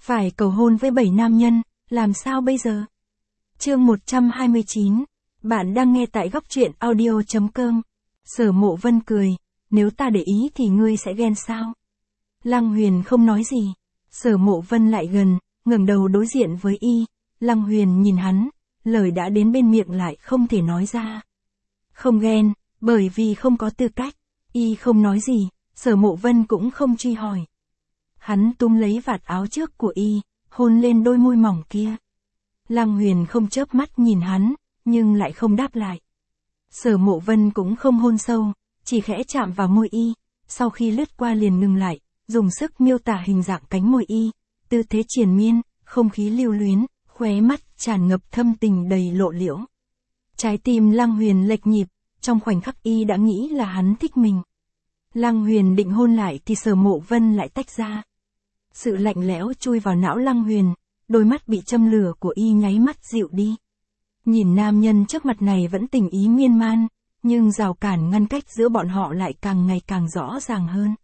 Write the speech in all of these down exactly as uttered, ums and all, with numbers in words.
Phải cầu hôn với bảy nam nhân, làm sao bây giờ? Chương một trăm hai mươi chín. Bạn đang nghe tại góc truyện audio chấm com. Sở Mộ Vân cười, nếu ta để ý thì ngươi sẽ ghen sao? Lăng Huyền không nói gì. Sở Mộ Vân lại gần, ngẩng đầu đối diện với y. Lăng Huyền nhìn hắn, lời đã đến bên miệng lại không thể nói ra. Không ghen, bởi vì không có tư cách. Y không nói gì, Sở Mộ Vân cũng không truy hỏi. Hắn túm lấy vạt áo trước của y, hôn lên đôi môi mỏng kia. Lăng Huyền không chớp mắt nhìn hắn, nhưng lại không đáp lại. Sở Mộ Vân cũng không hôn sâu, chỉ khẽ chạm vào môi y, sau khi lướt qua liền ngừng lại, dùng sức miêu tả hình dạng cánh môi y, tư thế triền miên, không khí lưu luyến, khóe mắt tràn ngập thâm tình đầy lộ liễu. Trái tim Lăng Huyền lệch nhịp, trong khoảnh khắc y đã nghĩ là hắn thích mình. Lăng Huyền định hôn lại thì Sở Mộ Vân lại tách ra. Sự lạnh lẽo chui vào não Lăng Huyền, đôi mắt bị châm lửa của y nháy mắt dịu đi. Nhìn nam nhân trước mặt này vẫn tình ý miên man, nhưng rào cản ngăn cách giữa bọn họ lại càng ngày càng rõ ràng hơn.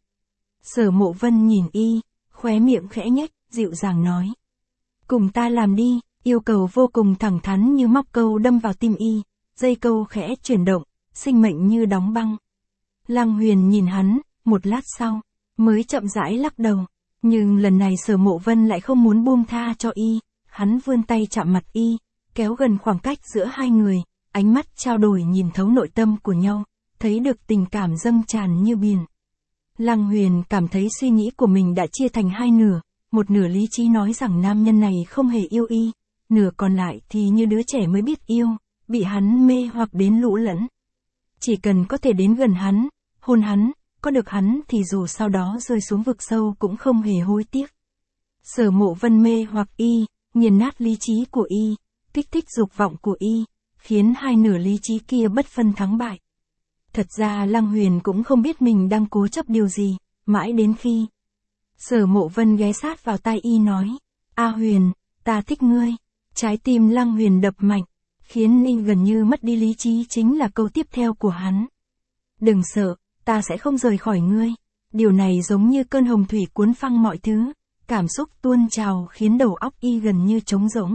Sở Mộ Vân nhìn y, khóe miệng khẽ nhếch, dịu dàng nói. Cùng ta làm đi, yêu cầu vô cùng thẳng thắn như móc câu đâm vào tim y, dây câu khẽ chuyển động, sinh mệnh như đóng băng. Lăng Huyền nhìn hắn, một lát sau, mới chậm rãi lắc đầu. Nhưng lần này Sở Mộ Vân lại không muốn buông tha cho y, hắn vươn tay chạm mặt y, kéo gần khoảng cách giữa hai người, ánh mắt trao đổi nhìn thấu nội tâm của nhau, thấy được tình cảm dâng tràn như biển. Lăng Huyền cảm thấy suy nghĩ của mình đã chia thành hai nửa, một nửa lý trí nói rằng nam nhân này không hề yêu y, nửa còn lại thì như đứa trẻ mới biết yêu, bị hắn mê hoặc đến lũ lẫn. Chỉ cần có thể đến gần hắn, hôn hắn, có được hắn thì dù sau đó rơi xuống vực sâu cũng không hề hối tiếc. Sở Mộ Vân mê hoặc y, nghiền nát lý trí của y, kích thích dục vọng của y, khiến hai nửa lý trí kia bất phân thắng bại. Thật ra Lăng Huyền cũng không biết mình đang cố chấp điều gì, mãi đến khi Sở Mộ Vân ghé sát vào tai y nói, A Huyền, ta thích ngươi. Trái tim Lăng Huyền đập mạnh, khiến y gần như mất đi lý trí chính là câu tiếp theo của hắn. Đừng sợ, ta sẽ không rời khỏi ngươi. Điều này giống như cơn hồng thủy cuốn phăng mọi thứ, cảm xúc tuôn trào khiến đầu óc y gần như trống rỗng.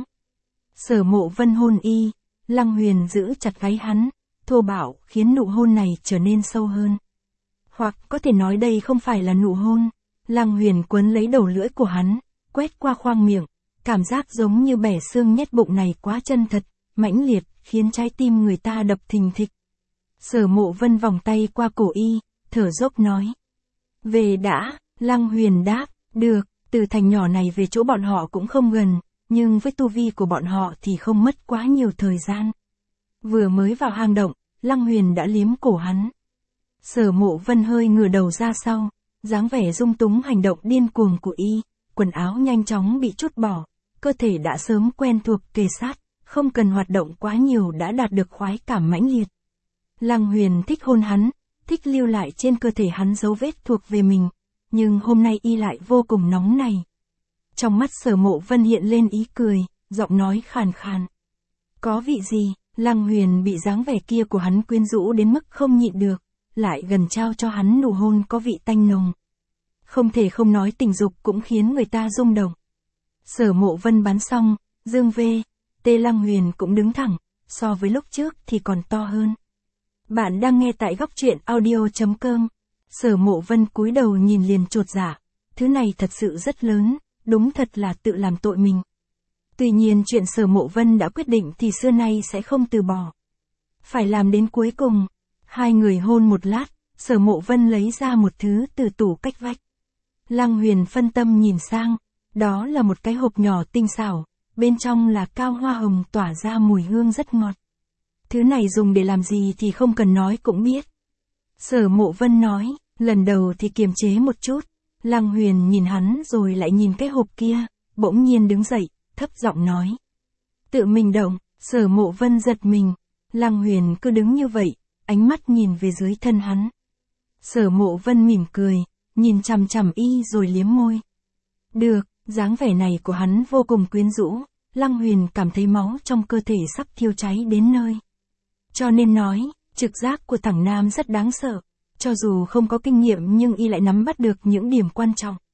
Sở Mộ Vân hôn y, Lăng Huyền giữ chặt gáy hắn, thô bạo khiến nụ hôn này trở nên sâu hơn. Hoặc có thể nói đây không phải là nụ hôn. Lăng Huyền quấn lấy đầu lưỡi của hắn, quét qua khoang miệng, cảm giác giống như bẻ xương nhét bụng này quá chân thật, mãnh liệt, khiến trái tim người ta đập thình thịch. Sở Mộ Vân vòng tay qua cổ y, thở dốc nói. Về đã, Lăng Huyền đáp, được, từ thành nhỏ này về chỗ bọn họ cũng không gần, nhưng với tu vi của bọn họ thì không mất quá nhiều thời gian. Vừa mới vào hang động, Lăng Huyền đã liếm cổ hắn. Sở Mộ Vân hơi ngửa đầu ra sau, dáng vẻ dung túng hành động điên cuồng của y, quần áo nhanh chóng bị trút bỏ, cơ thể đã sớm quen thuộc kề sát, không cần hoạt động quá nhiều đã đạt được khoái cảm mãnh liệt. Lăng Huyền thích hôn hắn, thích lưu lại trên cơ thể hắn dấu vết thuộc về mình, nhưng hôm nay y lại vô cùng nóng này. Trong mắt Sở Mộ Vân hiện lên ý cười, giọng nói khàn khàn. Có vị gì? Lăng Huyền bị dáng vẻ kia của hắn quyến rũ đến mức không nhịn được, lại gần trao cho hắn nụ hôn có vị tanh nồng. Không thể không nói tình dục cũng khiến người ta rung động. Sở Mộ Vân bắn xong, dương vê, tê Lăng Huyền cũng đứng thẳng, so với lúc trước thì còn to hơn. Bạn đang nghe tại góc truyện audio chấm com. Sở Mộ Vân cúi đầu nhìn liền chột dạ, thứ này thật sự rất lớn, đúng thật là tự làm tội mình. Tuy nhiên chuyện Sở Mộ Vân đã quyết định thì xưa nay sẽ không từ bỏ. Phải làm đến cuối cùng. Hai người hôn một lát, Sở Mộ Vân lấy ra một thứ từ tủ cách vách. Lăng Huyền phân tâm nhìn sang, đó là một cái hộp nhỏ tinh xảo, bên trong là cao hoa hồng tỏa ra mùi hương rất ngọt. Thứ này dùng để làm gì thì không cần nói cũng biết. Sở Mộ Vân nói, lần đầu thì kiềm chế một chút. Lăng Huyền nhìn hắn rồi lại nhìn cái hộp kia, bỗng nhiên đứng dậy, thấp giọng nói. Tự mình động. Sở Mộ Vân giật mình. Lăng Huyền cứ đứng như vậy, ánh mắt nhìn về dưới thân hắn. Sở Mộ Vân mỉm cười, nhìn chằm chằm y rồi liếm môi. Được, dáng vẻ này của hắn vô cùng quyến rũ, Lăng Huyền cảm thấy máu trong cơ thể sắp thiêu cháy đến nơi. Cho nên nói, trực giác của thằng nam rất đáng sợ, cho dù không có kinh nghiệm nhưng y lại nắm bắt được những điểm quan trọng.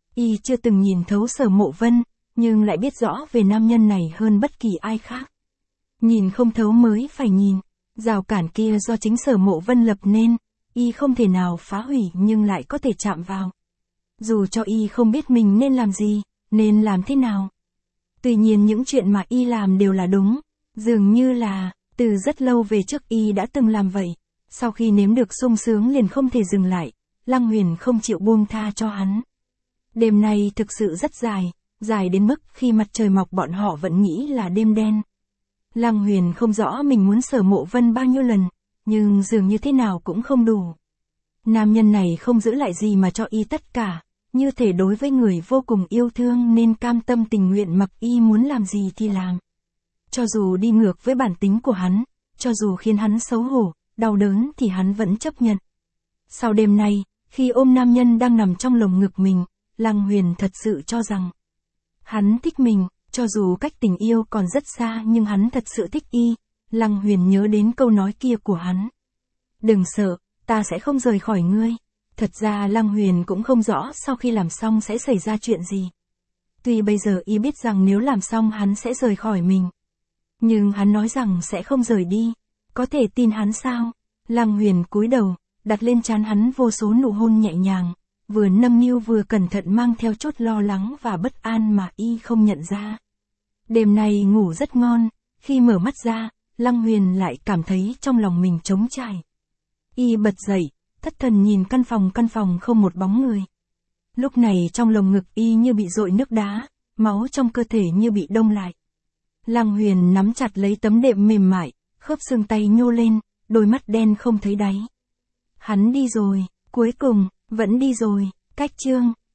Y chưa từng nhìn thấu Sở Mộ Vân, nhưng lại biết rõ về nam nhân này hơn bất kỳ ai khác. Nhìn không thấu mới phải nhìn, rào cản kia do chính Sở Mộ Vân lập nên, Y không thể nào phá hủy nhưng lại có thể chạm vào. Dù cho Y không biết mình nên làm gì, nên làm thế nào. Tuy nhiên những chuyện mà Y làm đều là đúng, dường như là, từ rất lâu về trước Y đã từng làm vậy. Sau khi nếm được sung sướng liền không thể dừng lại, Lăng Huyền không chịu buông tha cho hắn. Đêm nay thực sự rất dài, dài đến mức khi mặt trời mọc bọn họ vẫn nghĩ là đêm đen. Lăng Huyền không rõ mình muốn Sở Mộ Vân bao nhiêu lần, nhưng dường như thế nào cũng không đủ. Nam nhân này không giữ lại gì mà cho Y tất cả, như thể đối với người vô cùng yêu thương nên cam tâm tình nguyện mặc Y muốn làm gì thì làm. Cho dù đi ngược với bản tính của hắn, cho dù khiến hắn xấu hổ, đau đớn thì hắn vẫn chấp nhận. Sau đêm nay, khi ôm nam nhân đang nằm trong lồng ngực mình, Lăng Huyền thật sự cho rằng hắn thích mình, cho dù cách tình yêu còn rất xa nhưng hắn thật sự thích Y. Lăng Huyền nhớ đến câu nói kia của hắn. Đừng sợ, ta sẽ không rời khỏi ngươi. Thật ra Lăng Huyền cũng không rõ sau khi làm xong sẽ xảy ra chuyện gì. Tuy bây giờ Y biết rằng nếu làm xong hắn sẽ rời khỏi mình. Nhưng hắn nói rằng sẽ không rời đi. Có thể tin hắn sao? Lăng Huyền cúi đầu, đặt lên trán hắn vô số nụ hôn nhẹ nhàng, vừa nâm niu vừa cẩn thận mang theo chút lo lắng và bất an mà Y không nhận ra. Đêm nay ngủ rất ngon, khi mở mắt ra, Lăng Huyền lại cảm thấy trong lòng mình trống trải. Y bật dậy, thất thần nhìn căn phòng căn phòng không một bóng người. Lúc này trong lồng ngực Y như bị dội nước đá, máu trong cơ thể như bị đông lại. Lăng Huyền nắm chặt lấy tấm đệm mềm mại, khớp xương tay nhô lên, đôi mắt đen không thấy đáy. Hắn đi rồi, cuối cùng, vẫn đi rồi, cách chương.